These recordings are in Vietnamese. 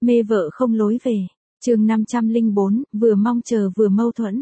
Mê vợ không lối về. Chương 504, vừa mong chờ vừa mâu thuẫn.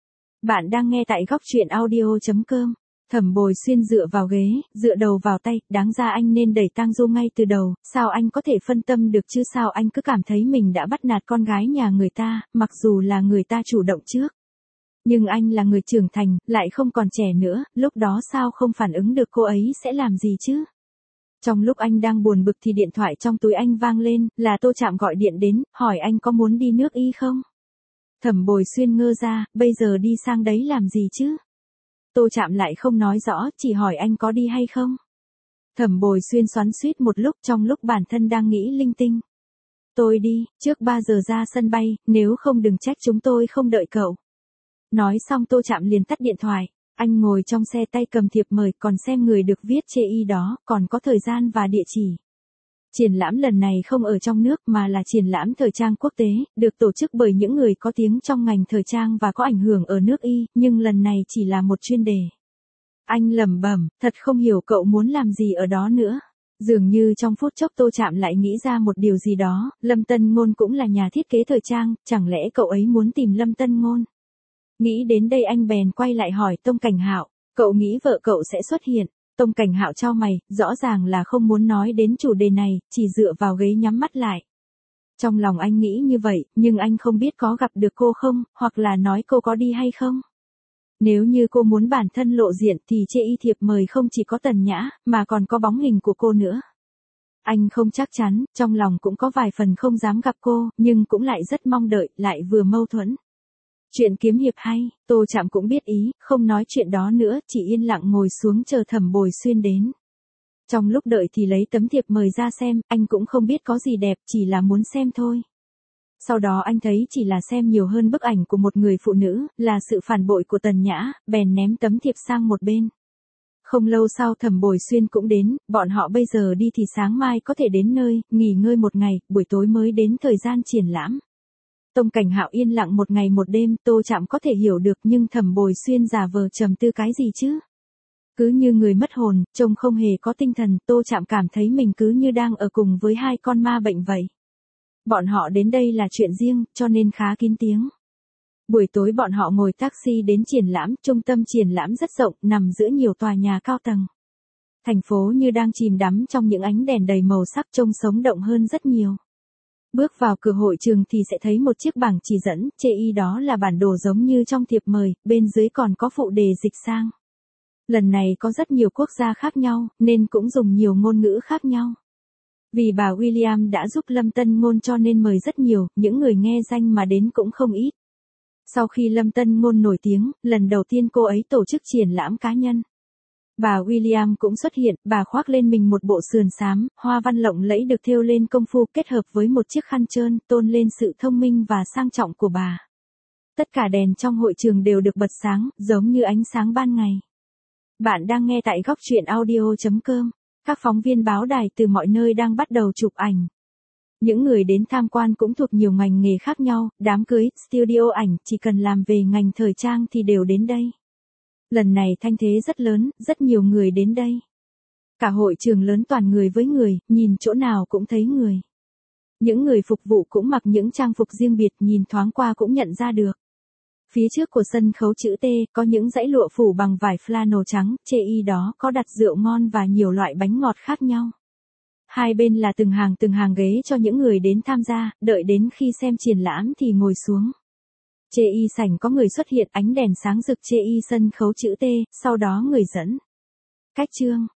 Bạn đang nghe tại góc truyện audio.com. Thẩm Bồi Xuyên dựa vào ghế, dựa đầu vào tay, đáng ra anh nên đẩy Tang Du ngay từ đầu, sao anh có thể phân tâm được chứ, sao anh cứ cảm thấy mình đã bắt nạt con gái nhà người ta, mặc dù là người ta chủ động trước. Nhưng anh là người trưởng thành, lại không còn trẻ nữa, lúc đó sao không phản ứng được cô ấy sẽ làm gì chứ? Trong lúc anh đang buồn bực thì điện thoại trong túi anh vang lên, là Tô Trạm gọi điện đến, hỏi anh có muốn đi nước Y không? Thẩm Bồi Xuyên ngơ ra, bây giờ đi sang đấy làm gì chứ? Tô Trạm lại không nói rõ, chỉ hỏi anh có đi hay không? Thẩm Bồi Xuyên xoắn xuýt một lúc, trong lúc bản thân đang nghĩ linh tinh. Tôi đi, trước 3 giờ ra sân bay, nếu không đừng trách chúng tôi không đợi cậu. Nói xong Tô Trạm liền tắt điện thoại. Anh ngồi trong xe tay cầm thiệp mời, còn xem người được viết chê y đó, còn có thời gian và địa chỉ. Triển lãm lần này không ở trong nước mà là triển lãm thời trang quốc tế, được tổ chức bởi những người có tiếng trong ngành thời trang và có ảnh hưởng ở nước Y, nhưng lần này chỉ là một chuyên đề. Anh lẩm bẩm, thật không hiểu cậu muốn làm gì ở đó nữa. Dường như trong phút chốc Tô Trạm lại nghĩ ra một điều gì đó, Lâm Tân Ngôn cũng là nhà thiết kế thời trang, chẳng lẽ cậu ấy muốn tìm Lâm Tân Ngôn? Nghĩ đến đây anh bèn quay lại hỏi Tông Cảnh Hạo, cậu nghĩ vợ cậu sẽ xuất hiện? Tông Cảnh Hạo chau mày, rõ ràng là không muốn nói đến chủ đề này, chỉ dựa vào ghế nhắm mắt lại. Trong lòng anh nghĩ như vậy, nhưng anh không biết có gặp được cô không, hoặc là nói cô có đi hay không. Nếu như cô muốn bản thân lộ diện thì chê y thiệp mời không chỉ có Tần Nhã, mà còn có bóng hình của cô nữa. Anh không chắc chắn, trong lòng cũng có vài phần không dám gặp cô, nhưng cũng lại rất mong đợi, lại vừa mâu thuẫn. Chuyện kiếm hiệp hay, Tô Trạm cũng biết ý, không nói chuyện đó nữa, chỉ yên lặng ngồi xuống chờ Thẩm Bồi Xuyên đến. Trong lúc đợi thì lấy tấm thiệp mời ra xem, anh cũng không biết có gì đẹp, chỉ là muốn xem thôi. Sau đó anh thấy chỉ là xem nhiều hơn bức ảnh của một người phụ nữ, là sự phản bội của Tần Nhã, bèn ném tấm thiệp sang một bên. Không lâu sau Thẩm Bồi Xuyên cũng đến, bọn họ bây giờ đi thì sáng mai có thể đến nơi, nghỉ ngơi một ngày, buổi tối mới đến thời gian triển lãm. Tông Cảnh Hạo yên lặng một ngày một đêm, Tô Trạm có thể hiểu được, nhưng Thẩm Bồi Xuyên giả vờ trầm tư cái gì chứ? Cứ như người mất hồn, trông không hề có tinh thần, Tô Trạm cảm thấy mình cứ như đang ở cùng với hai con ma bệnh vậy. Bọn họ đến đây là chuyện riêng, cho nên khá kín tiếng. Buổi tối bọn họ ngồi taxi đến triển lãm, trung tâm triển lãm rất rộng, nằm giữa nhiều tòa nhà cao tầng. Thành phố như đang chìm đắm trong những ánh đèn đầy màu sắc, trông sống động hơn rất nhiều. Bước vào cửa hội trường thì sẽ thấy một chiếc bảng chỉ dẫn, chê y đó là bản đồ giống như trong thiệp mời, bên dưới còn có phụ đề dịch sang. Lần này có rất nhiều quốc gia khác nhau, nên cũng dùng nhiều ngôn ngữ khác nhau. Vì bà William đã giúp Lâm Tân Ngôn cho nên mời rất nhiều, những người nghe danh mà đến cũng không ít. Sau khi Lâm Tân Ngôn nổi tiếng, lần đầu tiên cô ấy tổ chức triển lãm cá nhân. Bà William cũng xuất hiện, bà khoác lên mình một bộ sườn xám, hoa văn lộng lẫy được thêu lên công phu kết hợp với một chiếc khăn trơn, tôn lên sự thông minh và sang trọng của bà. Tất cả đèn trong hội trường đều được bật sáng, giống như ánh sáng ban ngày. Bạn đang nghe tại góc truyện audio.com. Các phóng viên báo đài từ mọi nơi đang bắt đầu chụp ảnh. Những người đến tham quan cũng thuộc nhiều ngành nghề khác nhau, đám cưới, studio ảnh, chỉ cần làm về ngành thời trang thì đều đến đây. Lần này thanh thế rất lớn, rất nhiều người đến đây. Cả hội trường lớn toàn người với người, nhìn chỗ nào cũng thấy người. Những người phục vụ cũng mặc những trang phục riêng biệt, nhìn thoáng qua cũng nhận ra được. Phía trước của sân khấu chữ T, có những dãy lụa phủ bằng vải flannel trắng, chê y đó có đặt rượu ngon và nhiều loại bánh ngọt khác nhau. Hai bên là từng hàng ghế cho những người đến tham gia, đợi đến khi xem triển lãm thì ngồi xuống. Chê y sảnh có người xuất hiện, ánh đèn sáng rực chê y sân khấu chữ T, sau đó người dẫn. Cách chương,